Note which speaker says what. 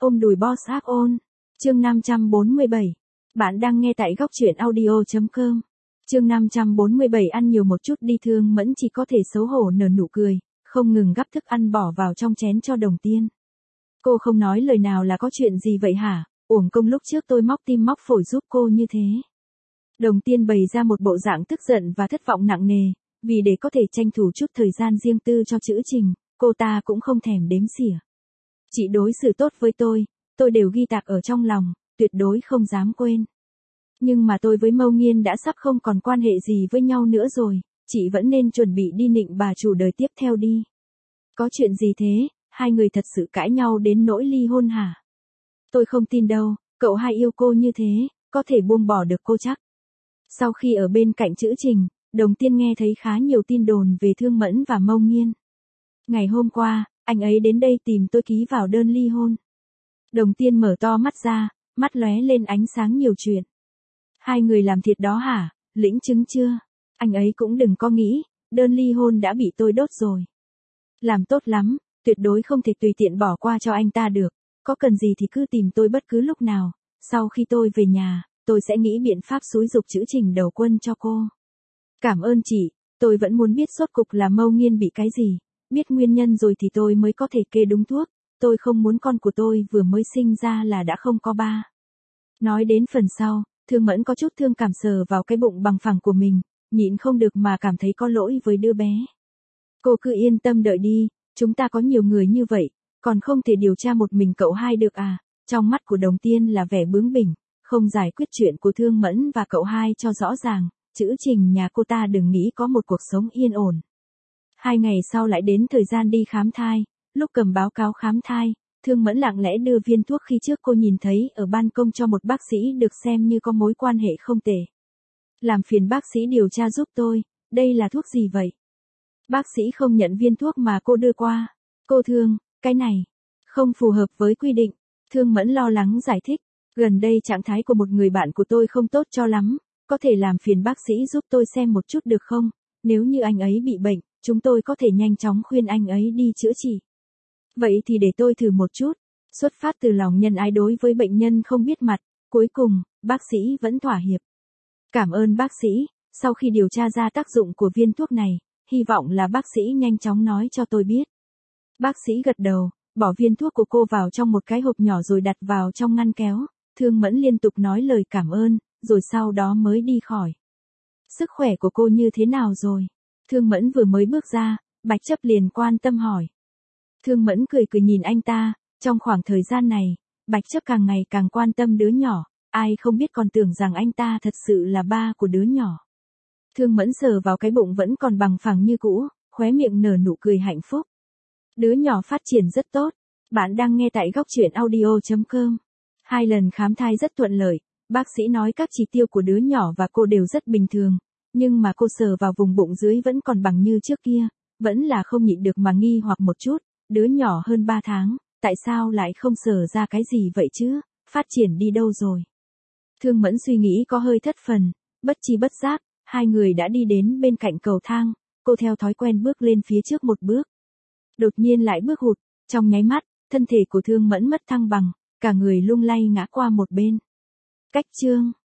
Speaker 1: Ôm đùi boss áp ôn. Chương 547. Bạn đang nghe tại góc truyện audio.com. Chương 547 ăn nhiều một chút đi. Thương Mẫn chỉ có thể xấu hổ nở nụ cười, không ngừng gắp thức ăn bỏ vào trong chén cho Đồng Tiên. Cô không nói lời nào là có chuyện gì vậy hả? Uổng công lúc trước tôi móc tim móc phổi giúp cô như thế. Đồng Tiên bày ra một bộ dạng tức giận và thất vọng nặng nề, vì để có thể tranh thủ chút thời gian riêng tư cho chữ Trình, cô ta cũng không thèm đếm xỉa. Chị đối xử tốt với tôi đều ghi tạc ở trong lòng, tuyệt đối không dám quên. Nhưng mà tôi với Mâu Nghiên đã sắp không còn quan hệ gì với nhau nữa rồi, chị vẫn nên chuẩn bị đi nịnh bà chủ đời tiếp theo đi. Có chuyện gì thế, hai người thật sự cãi nhau đến nỗi ly hôn hả? Tôi không tin đâu, cậu hai yêu cô như thế, có thể buông bỏ được cô chắc. Sau khi ở bên cạnh chữ Trình, Đồng Tiên nghe thấy khá nhiều tin đồn về Thương Mẫn và Mâu Nghiên. Ngày hôm qua, anh ấy đến đây tìm tôi ký vào đơn ly hôn. Đồng Tiên mở to mắt ra, mắt lóe lên ánh sáng nhiều chuyện. Hai người làm thiệt đó hả, lĩnh chứng chưa? Anh ấy cũng đừng có nghĩ, đơn ly hôn đã bị tôi đốt rồi. Làm tốt lắm, tuyệt đối không thể tùy tiện bỏ qua cho anh ta được, có cần gì thì cứ tìm tôi bất cứ lúc nào, sau khi tôi về nhà, tôi sẽ nghĩ biện pháp xúi giục chữ Trình đầu quân cho cô. Cảm ơn chị, tôi vẫn muốn biết rốt cục là Mâu Nghiên bị cái gì, biết nguyên nhân rồi thì tôi mới có thể kê đúng thuốc, tôi không muốn con của tôi vừa mới sinh ra là đã không có ba. Nói đến phần sau, Thương Mẫn có chút thương cảm sờ vào cái bụng bằng phẳng của mình, nhịn không được mà cảm thấy có lỗi với đứa bé. Cô cứ yên tâm đợi đi, chúng ta có nhiều người như vậy, còn không thể điều tra một mình cậu hai được à? Trong mắt của Đồng Tiên là vẻ bướng bỉnh, không giải quyết chuyện của Thương Mẫn và cậu hai cho rõ ràng, chữ Trình nhà cô ta đừng nghĩ có một cuộc sống yên ổn. 2 ngày sau lại đến thời gian đi khám thai, lúc cầm báo cáo khám thai, Thương Mẫn lặng lẽ đưa viên thuốc khi trước cô nhìn thấy ở ban công cho một bác sĩ được xem như có mối quan hệ không tệ. Làm phiền bác sĩ điều tra giúp tôi, đây là thuốc gì vậy? Bác sĩ không nhận viên thuốc mà cô đưa qua. Cô Thương, cái này không phù hợp với quy định. Thương Mẫn lo lắng giải thích, gần đây trạng thái của một người bạn của tôi không tốt cho lắm, có thể làm phiền bác sĩ giúp tôi xem một chút được không? Nếu như anh ấy bị bệnh, chúng tôi có thể nhanh chóng khuyên anh ấy đi chữa trị. Vậy thì để tôi thử một chút. Xuất phát từ lòng nhân ái đối với bệnh nhân không biết mặt, cuối cùng, bác sĩ vẫn thỏa hiệp. Cảm ơn bác sĩ, sau khi điều tra ra tác dụng của viên thuốc này, hy vọng là bác sĩ nhanh chóng nói cho tôi biết. Bác sĩ gật đầu, bỏ viên thuốc của cô vào trong một cái hộp nhỏ rồi đặt vào trong ngăn kéo. Thương Mẫn liên tục nói lời cảm ơn, rồi sau đó mới đi khỏi. Sức khỏe của cô như thế nào rồi? Thương Mẫn vừa mới bước ra, Bạch Chấp liền quan tâm hỏi. Thương Mẫn cười cười nhìn anh ta, trong khoảng thời gian này, Bạch Chấp càng ngày càng quan tâm đứa nhỏ, ai không biết còn tưởng rằng anh ta thật sự là ba của đứa nhỏ. Thương Mẫn sờ vào cái bụng vẫn còn bằng phẳng như cũ, khóe miệng nở nụ cười hạnh phúc. Đứa nhỏ phát triển rất tốt, bạn đang nghe tại góc truyện audio.com. 2 lần khám thai rất thuận lợi, bác sĩ nói các chỉ tiêu của đứa nhỏ và cô đều rất bình thường, nhưng mà cô sờ vào vùng bụng dưới vẫn còn bằng như trước kia, vẫn là không nhịn được mà nghi hoặc một chút, đứa nhỏ hơn 3 tháng, tại sao lại không sờ ra cái gì vậy chứ, phát triển đi đâu rồi? Thương Mẫn suy nghĩ có hơi thất phần, bất chi bất giác, hai người đã đi đến bên cạnh cầu thang, cô theo thói quen bước lên phía trước một bước. Đột nhiên lại bước hụt, trong nháy mắt, thân thể của Thương Mẫn mất thăng bằng, cả người lung lay ngã qua một bên. Cách chương